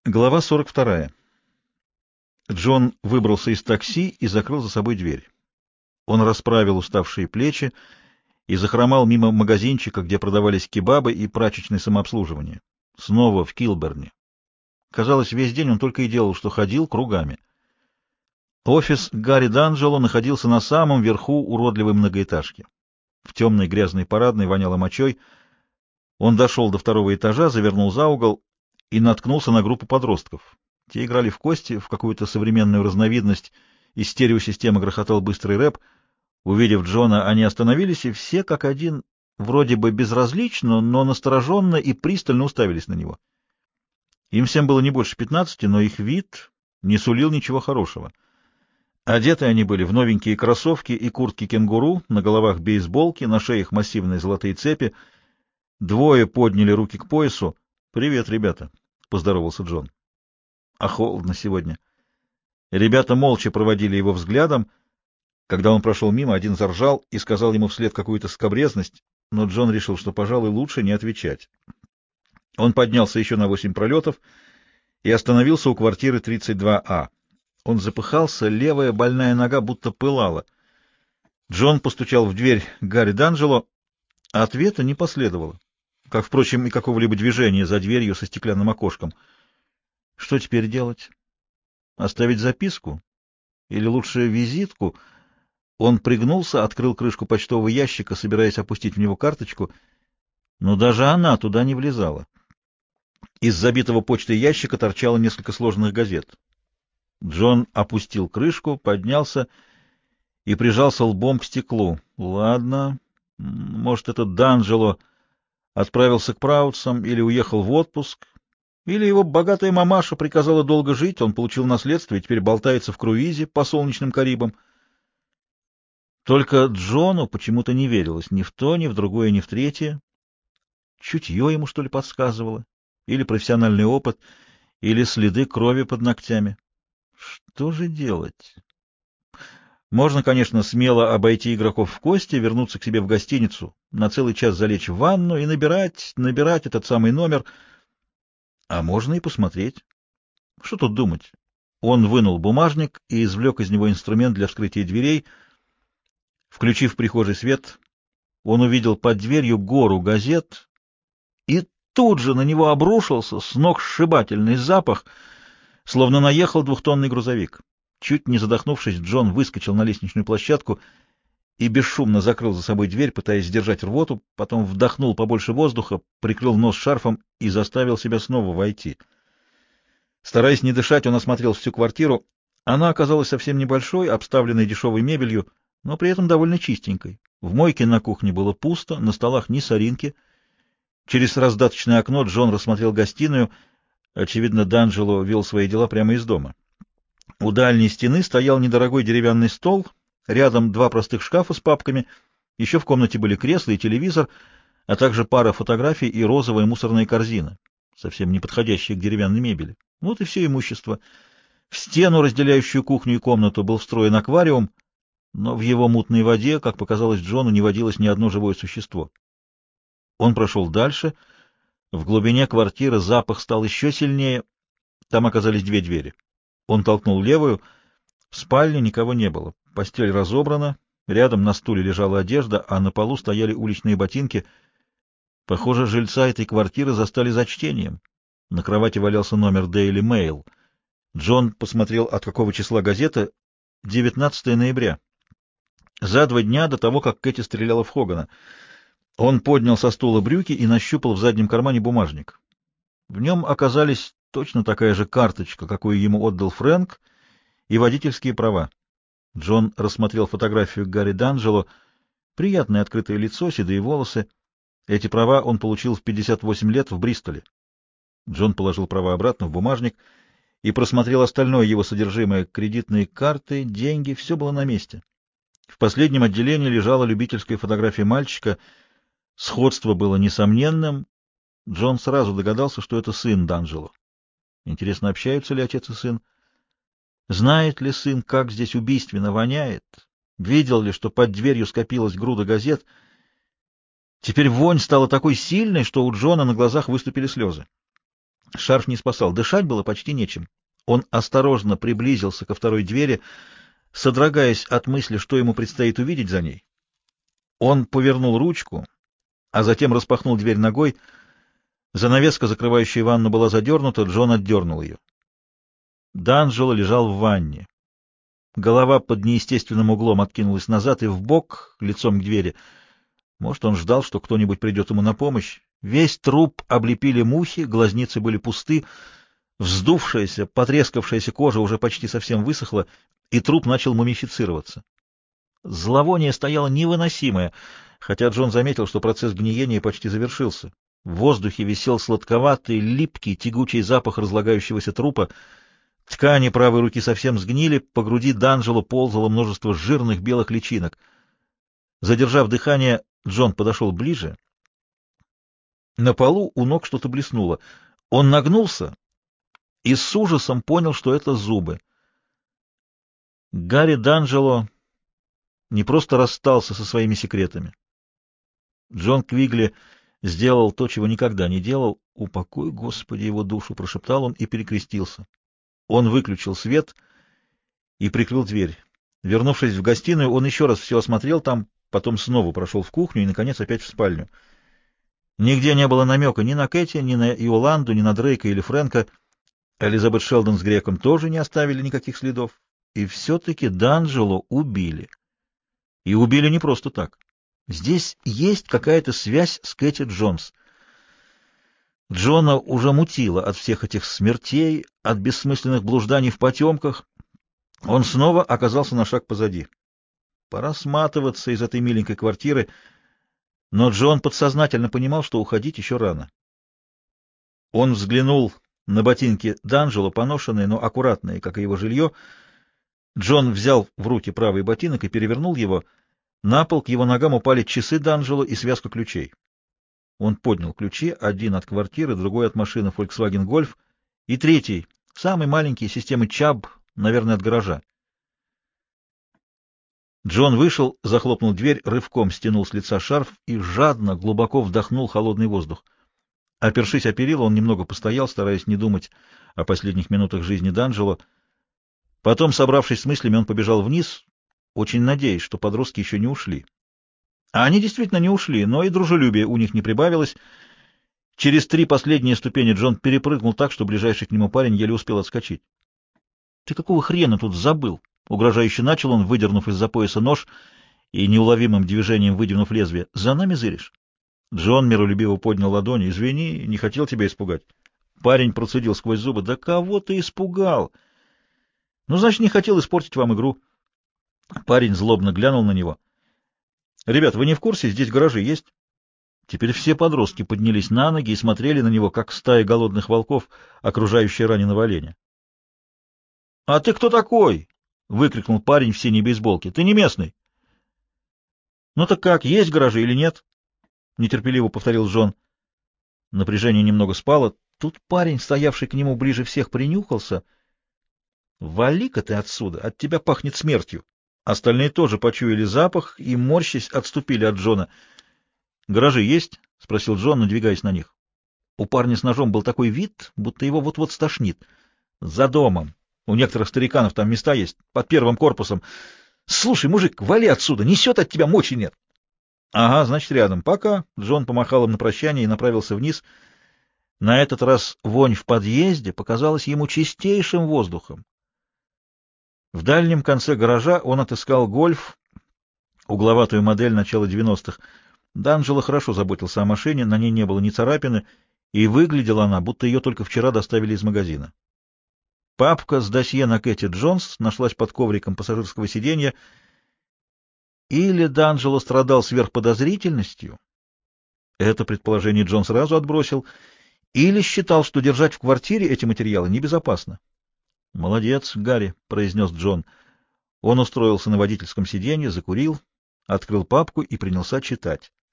Глава 42. Джон выбрался из такси и закрыл за собой дверь. Он расправил уставшие плечи и захромал мимо магазинчика, где продавались кебабы и прачечное самообслуживание. Снова в Килберне. Казалось, весь день он только и делал, что ходил кругами. Офис Гарри Данджело находился на самом верху уродливой многоэтажки. В темной грязной парадной воняло мочой. Он дошел до второго этажа, завернул за угол и наткнулся на группу подростков. Те играли в кости, в какую-то современную разновидность, из стереосистемы грохотал быстрый рэп. Увидев Джона, они остановились, и все, как один, вроде бы безразлично, но настороженно и пристально уставились на него. Им всем было не больше 15, но их вид не сулил ничего хорошего. Одеты они были в новенькие кроссовки и куртки кенгуру, на головах бейсболки, на шеях массивные золотые цепи. Двое подняли руки к поясу. «Привет, ребята», — поздоровался Джон. «А холодно сегодня». Ребята молча проводили его взглядом. Когда он прошел мимо, один заржал и сказал ему вслед какую-то скабрезность, но Джон решил, что, пожалуй, лучше не отвечать. Он поднялся еще на 8 пролетов и остановился у квартиры 32А. Он запыхался, левая больная нога будто пылала. Джон постучал в дверь Гарри Данджело, а ответа не последовало, как, впрочем, и какого-либо движения за дверью со стеклянным окошком. Что теперь делать? Оставить записку? Или лучше визитку? Он пригнулся, открыл крышку почтового ящика, собираясь опустить в него карточку, но даже она туда не влезала. Из забитого почтой ящика торчало несколько сложенных газет. Джон опустил крышку, поднялся и прижался лбом к стеклу. Ладно, может, этот Данджело отправился к Праутсам или уехал в отпуск, или его богатая мамаша приказала долго жить, он получил наследство и теперь болтается в круизе по солнечным Карибам. Только Джону почему-то не верилось ни в то, ни в другое, ни в третье. Чутье ему, что ли, подсказывало? Или профессиональный опыт, или следы крови под ногтями? Что же делать? Можно, конечно, смело обойти игроков в кости, вернуться к себе в гостиницу, на целый час залечь в ванну и набирать этот самый номер. А можно и посмотреть. Что тут думать? Он вынул бумажник и извлек из него инструмент для вскрытия дверей. Включив в прихожий свет, он увидел под дверью гору газет, и тут же на него обрушился сногсшибательный запах, словно наехал двухтонный грузовик. Чуть не задохнувшись, Джон выскочил на лестничную площадку и бесшумно закрыл за собой дверь, пытаясь сдержать рвоту, потом вдохнул побольше воздуха, прикрыл нос шарфом и заставил себя снова войти. Стараясь не дышать, он осмотрел всю квартиру. Она оказалась совсем небольшой, обставленной дешевой мебелью, но при этом довольно чистенькой. В мойке на кухне было пусто, на столах ни соринки. Через раздаточное окно Джон рассмотрел гостиную. Очевидно, Данджело вел свои дела прямо из дома. У дальней стены стоял недорогой деревянный стол, рядом два простых шкафа с папками, еще в комнате были кресла и телевизор, а также пара фотографий и розовая мусорная корзина, совсем не подходящая к деревянной мебели. Вот и все имущество. В стену, разделяющую кухню и комнату, был встроен аквариум, но в его мутной воде, как показалось Джону, не водилось ни одно живое существо. Он прошел дальше. В глубине квартиры запах стал еще сильнее. Там оказались две двери. Он толкнул левую. В спальне никого не было. Постель разобрана. Рядом на стуле лежала одежда, а на полу стояли уличные ботинки. Похоже, жильца этой квартиры застали за чтением. На кровати валялся номер Daily Mail. Джон посмотрел, от какого числа газета. 19 ноября. За 2 дня до того, как Кэти стреляла в Хогана. Он поднял со стула брюки и нащупал в заднем кармане бумажник. В нем оказались точно такая же карточка, какую ему отдал Фрэнк, и водительские права. Джон рассмотрел фотографию Гарри Данджело. Приятное открытое лицо, седые волосы. Эти права он получил в 58 лет в Бристоле. Джон положил права обратно в бумажник и просмотрел остальное его содержимое. Кредитные карты, деньги — все было на месте. В последнем отделении лежала любительская фотография мальчика. Сходство было несомненным. Джон сразу догадался, что это сын Данджело. Интересно, общаются ли отец и сын? Знает ли сын, как здесь убийственно воняет? Видел ли, что под дверью скопилась груда газет? Теперь вонь стала такой сильной, что у Джона на глазах выступили слезы. Шарф не спасал, дышать было почти нечем. Он осторожно приблизился ко второй двери, содрогаясь от мысли, что ему предстоит увидеть за ней. Он повернул ручку, а затем распахнул дверь ногой. Занавеска, закрывающая ванну, была задернута, Джон отдернул ее. Данджело лежал в ванне. Голова под неестественным углом откинулась назад и вбок, лицом к двери. Может, он ждал, что кто-нибудь придет ему на помощь. Весь труп облепили мухи, глазницы были пусты, вздувшаяся, потрескавшаяся кожа уже почти совсем высохла, и труп начал мумифицироваться. Зловоние стояло невыносимое, хотя Джон заметил, что процесс гниения почти завершился. В воздухе висел сладковатый, липкий, тягучий запах разлагающегося трупа. Ткани правой руки совсем сгнили, по груди Данджело ползало множество жирных белых личинок. Задержав дыхание, Джон подошел ближе. На полу у ног что-то блеснуло. Он нагнулся и с ужасом понял, что это зубы. Гарри Данджело не просто расстался со своими секретами. Джон Квигли сделал то, чего никогда не делал. «Упокой, Господи, его душу!» — прошептал он и перекрестился. Он выключил свет и прикрыл дверь. Вернувшись в гостиную, он еще раз все осмотрел там, потом снова прошел в кухню и, наконец, опять в спальню. Нигде не было намека ни на Кэти, ни на Иоланду, ни на Дрейка или Фрэнка. Элизабет Шелдон с Греком тоже не оставили никаких следов. И все-таки Данджело убили. И убили не просто так. Здесь есть какая-то связь с Кэти Джонс. Джона уже мутило от всех этих смертей, от бессмысленных блужданий в потемках. Он снова оказался на шаг позади. Пора сматываться из этой миленькой квартиры, но Джон подсознательно понимал, что уходить еще рано. Он взглянул на ботинки Данджело, поношенные, но аккуратные, как и его жилье. Джон взял в руки правый ботинок и перевернул его. На пол к его ногам упали часы Данджело и связка ключей. Он поднял ключи, один от квартиры, другой от машины Volkswagen Golf и третий, самый маленький, системы Chubb, наверное, от гаража. Джон вышел, захлопнул дверь, рывком стянул с лица шарф и жадно, глубоко вдохнул холодный воздух. Опершись о перила, он немного постоял, стараясь не думать о последних минутах жизни Данджело. Потом, собравшись с мыслями, он побежал вниз, очень надеясь, что подростки еще не ушли. А они действительно не ушли, но и дружелюбие у них не прибавилось. Через 3 последние ступени Джон перепрыгнул так, что ближайший к нему парень еле успел отскочить. — Ты какого хрена тут забыл? — угрожающе начал он, выдернув из-за пояса нож и неуловимым движением выдвинув лезвие. — За нами зыришь? Джон миролюбиво поднял ладони. — Извини, не хотел тебя испугать. Парень процедил сквозь зубы. — Да кого ты испугал? — Ну, значит, не хотел испортить вам игру. Парень злобно глянул на него. — Ребят, вы не в курсе? Здесь гаражи есть? Теперь все подростки поднялись на ноги и смотрели на него, как стая голодных волков, окружающие раненого оленя. — А ты кто такой? — выкрикнул парень в синей бейсболке. — Ты не местный. — Ну так как, есть гаражи или нет? — нетерпеливо повторил Джон. Напряжение немного спало. Тут парень, стоявший к нему ближе всех, принюхался. — Вали-ка ты отсюда, от тебя пахнет смертью. Остальные тоже почуяли запах и, морщась, отступили от Джона. — Гаражи есть? — спросил Джон, надвигаясь на них. У парня с ножом был такой вид, будто его вот-вот стошнит. — За домом. У некоторых стариканов там места есть, под первым корпусом. — Слушай, мужик, вали отсюда, несет от тебя мочи нет. — Ага, значит, рядом. Пока. Джон помахал им на прощание и направился вниз. На этот раз вонь в подъезде показалась ему чистейшим воздухом. В дальнем конце гаража он отыскал «Гольф», угловатую модель начала 90-х. Данджело хорошо заботился о машине, на ней не было ни царапины, и выглядела она, будто ее только вчера доставили из магазина. Папка с досье на Кэти Джонс нашлась под ковриком пассажирского сиденья. Или Данджело страдал сверхподозрительностью, это предположение Джон сразу отбросил, или считал, что держать в квартире эти материалы небезопасно. — Молодец, Гарри, — произнес Джон. Он устроился на водительском сиденье, закурил, открыл папку и принялся читать.